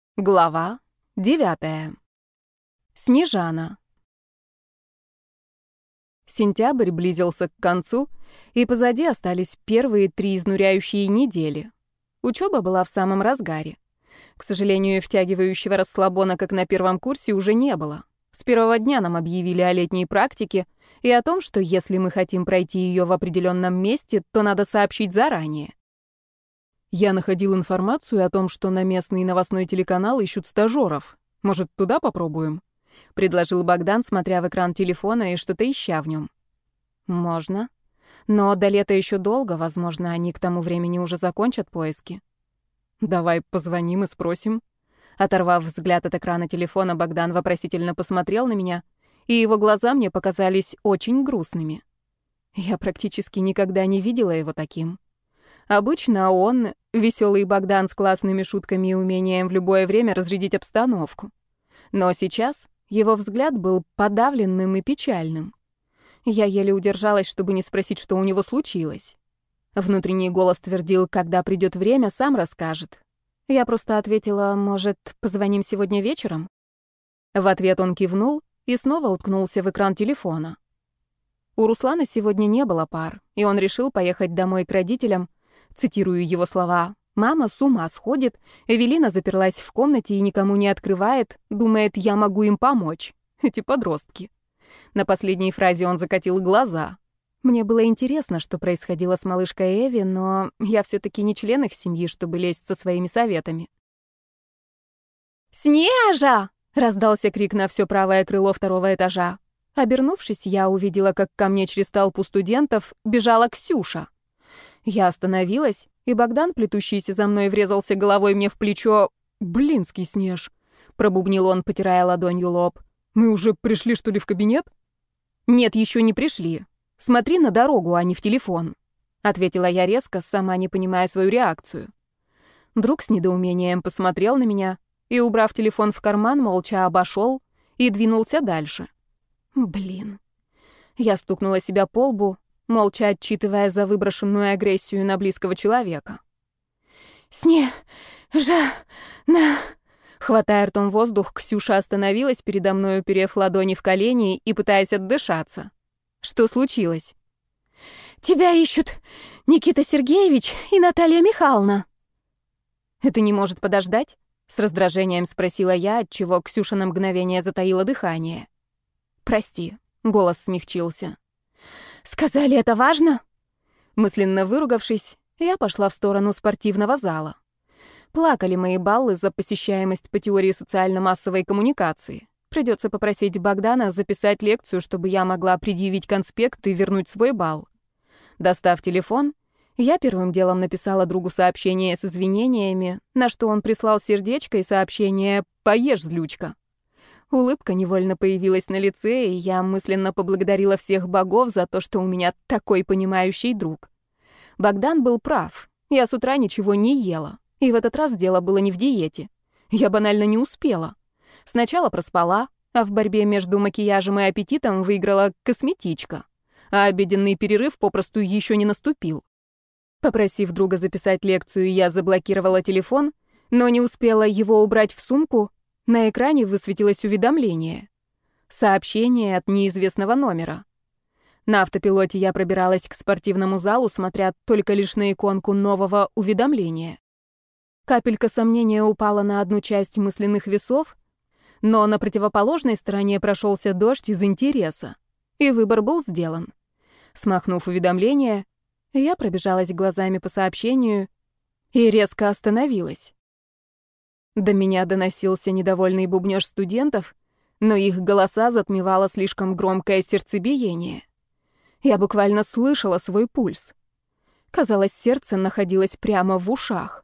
Глава 9. Снежана. Сентябрь близился к концу, и позади остались первые 3 изнуряющие недели. Учеба была в самом разгаре. К сожалению, втягивающего расслабона, как на первом курсе, уже не было. С первого дня нам объявили о летней практике и о том, что если мы хотим пройти ее в определенном месте, то надо сообщить заранее. Я находил информацию о том, что на местный новостной телеканал ищут стажеров. Может, туда попробуем? Предложил Богдан, смотря в экран телефона и что-то ища в нем. Можно. Но до лета еще долго, возможно, они к тому времени уже закончат поиски. Давай позвоним и спросим. Оторвав взгляд от экрана телефона, Богдан вопросительно посмотрел на меня, и его глаза мне показались очень грустными. Я практически никогда не видела его таким. Обычно он — веселый Богдан с классными шутками и умением в любое время разрядить обстановку. Но сейчас его взгляд был подавленным и печальным. Я еле удержалась, чтобы не спросить, что у него случилось. Внутренний голос твердил, когда придет время, сам расскажет. Я просто ответила, может, позвоним сегодня вечером? В ответ он кивнул и снова уткнулся в экран телефона. У Руслана сегодня не было пар, и он решил поехать домой к родителям. Цитирую его слова: «Мама с ума сходит, Эвелина заперлась в комнате и никому не открывает, думает, я могу им помочь. Эти подростки». На последней фразе он закатил глаза. Мне было интересно, что происходило с малышкой Эви, но я все-таки не член их семьи, чтобы лезть со своими советами. «Снежа!» — раздался крик на все правое крыло 2-го этажа. Обернувшись, я увидела, как ко мне через толпу студентов бежала Ксюша. Я остановилась, и Богдан, плетущийся за мной, врезался головой мне в плечо. «Блинский, Снеж!» — пробубнил он, потирая ладонью лоб. «Мы уже пришли, что ли, в кабинет?» «Нет, еще не пришли. Смотри на дорогу, а не в телефон», — ответила я резко, сама не понимая свою реакцию. Друг с недоумением посмотрел на меня и, убрав телефон в карман, молча обошел и двинулся дальше. Блин. Я стукнула себя по лбу, молча отчитывая за выброшенную агрессию на близкого человека. «Снежана!» Хватая ртом воздух, Ксюша остановилась передо мной, уперев ладони в колени и пытаясь отдышаться. Что случилось? «Тебя ищут Никита Сергеевич и Наталья Михайловна». «Это не может подождать?» — с раздражением спросила я, отчего Ксюша на мгновение затаила дыхание. «Прости», — голос смягчился. «Сказали, это важно?» Мысленно выругавшись, я пошла в сторону спортивного зала. Плакали мои баллы за посещаемость по теории социально-массовой коммуникации. Придется попросить Богдана записать лекцию, чтобы я могла предъявить конспект и вернуть свой балл. Достав телефон, я первым делом написала другу сообщение с извинениями, на что он прислал сердечко и сообщение «Поешь, злючка». Улыбка невольно появилась на лице, и я мысленно поблагодарила всех богов за то, что у меня такой понимающий друг. Богдан был прав. Я с утра ничего не ела. И в этот раз дело было не в диете. Я банально не успела. Сначала проспала, а в борьбе между макияжем и аппетитом выиграла косметичка. А обеденный перерыв попросту еще не наступил. Попросив друга записать лекцию, я заблокировала телефон, но не успела его убрать в сумку. На экране высветилось уведомление. Сообщение от неизвестного номера. На автопилоте я пробиралась к спортивному залу, смотря только лишь на иконку нового уведомления. Капелька сомнения упала на одну часть мысленных весов, но на противоположной стороне прошелся дождь из интереса, и выбор был сделан. Смахнув уведомление, я пробежалась глазами по сообщению и резко остановилась. До меня доносился недовольный бубнёж студентов, но их голоса затмевало слишком громкое сердцебиение. Я буквально слышала свой пульс. Казалось, сердце находилось прямо в ушах.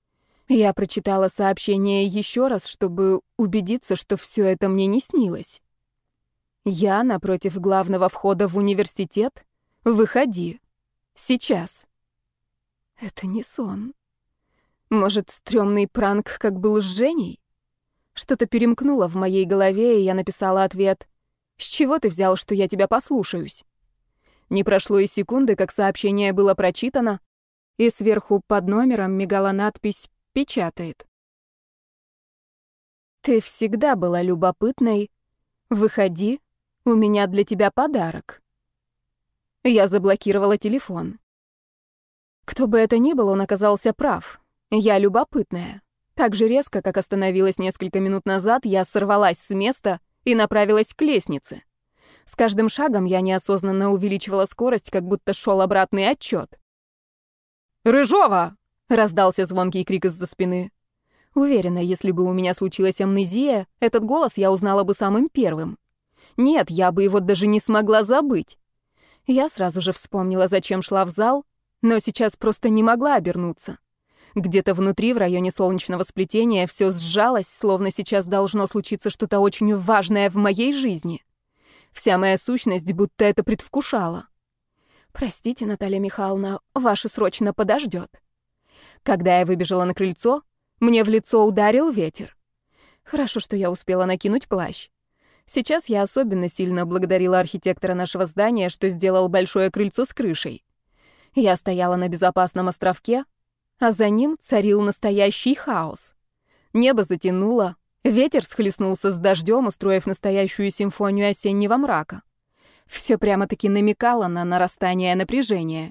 Я прочитала сообщение еще раз, чтобы убедиться, что все это мне не снилось. Я напротив главного входа в университет. Выходи. Сейчас. Это не сон. Может, стрёмный пранк, как был с Женей? Что-то перемкнуло в моей голове, и я написала ответ: «С чего ты взял, что я тебя послушаюсь?» Не прошло и секунды, как сообщение было прочитано, и сверху под номером мигала надпись «Печатает». Ты всегда была любопытной. Выходи, у меня для тебя подарок. Я заблокировала телефон. Кто бы это ни был, он оказался прав. Я любопытная. Так же резко, как остановилась несколько минут назад, я сорвалась с места и направилась к лестнице. С каждым шагом я неосознанно увеличивала скорость, как будто шел обратный отчет. «Рыжова!» — раздался звонкий крик из-за спины. Уверена, если бы у меня случилась амнезия, этот голос я узнала бы самым первым. Нет, я бы его даже не смогла забыть. Я сразу же вспомнила, зачем шла в зал, но сейчас просто не могла обернуться. Где-то внутри, в районе солнечного сплетения, все сжалось, словно сейчас должно случиться что-то очень важное в моей жизни. Вся моя сущность будто это предвкушала. «Простите, Наталья Михайловна, ваше срочно подождет». Когда я выбежала на крыльцо, мне в лицо ударил ветер. Хорошо, что я успела накинуть плащ. Сейчас я особенно сильно благодарила архитектора нашего здания, что сделал большое крыльцо с крышей. Я стояла на безопасном островке, а за ним царил настоящий хаос. Небо затянуло, ветер схлестнулся с дождем, устроив настоящую симфонию осеннего мрака. Все прямо-таки намекало на нарастание напряжения.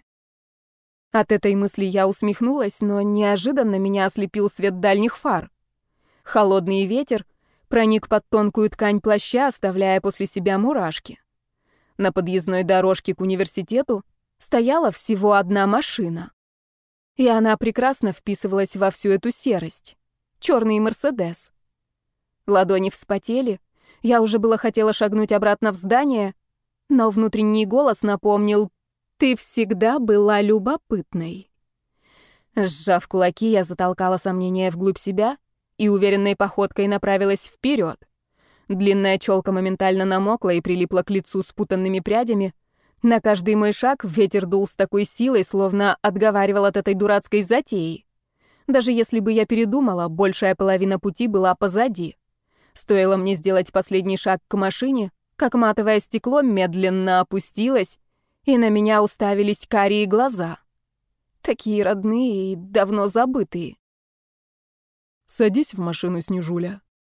От этой мысли я усмехнулась, но неожиданно меня ослепил свет дальних фар. Холодный ветер проник под тонкую ткань плаща, оставляя после себя мурашки. На подъездной дорожке к университету стояла всего одна машина. И она прекрасно вписывалась во всю эту серость. Черный Мерседес. Ладони вспотели. Я уже было хотела шагнуть обратно в здание, но внутренний голос напомнил: «Ты всегда была любопытной». Сжав кулаки, я затолкала сомнения вглубь себя и уверенной походкой направилась вперед. Длинная челка моментально намокла и прилипла к лицу спутанными прядями. На каждый мой шаг ветер дул с такой силой, словно отговаривал от этой дурацкой затеи. Даже если бы я передумала, большая половина пути была позади. Стоило мне сделать последний шаг к машине, как матовое стекло медленно опустилось, и на меня уставились карие глаза. Такие родные и давно забытые. «Садись в машину, Снежуля»,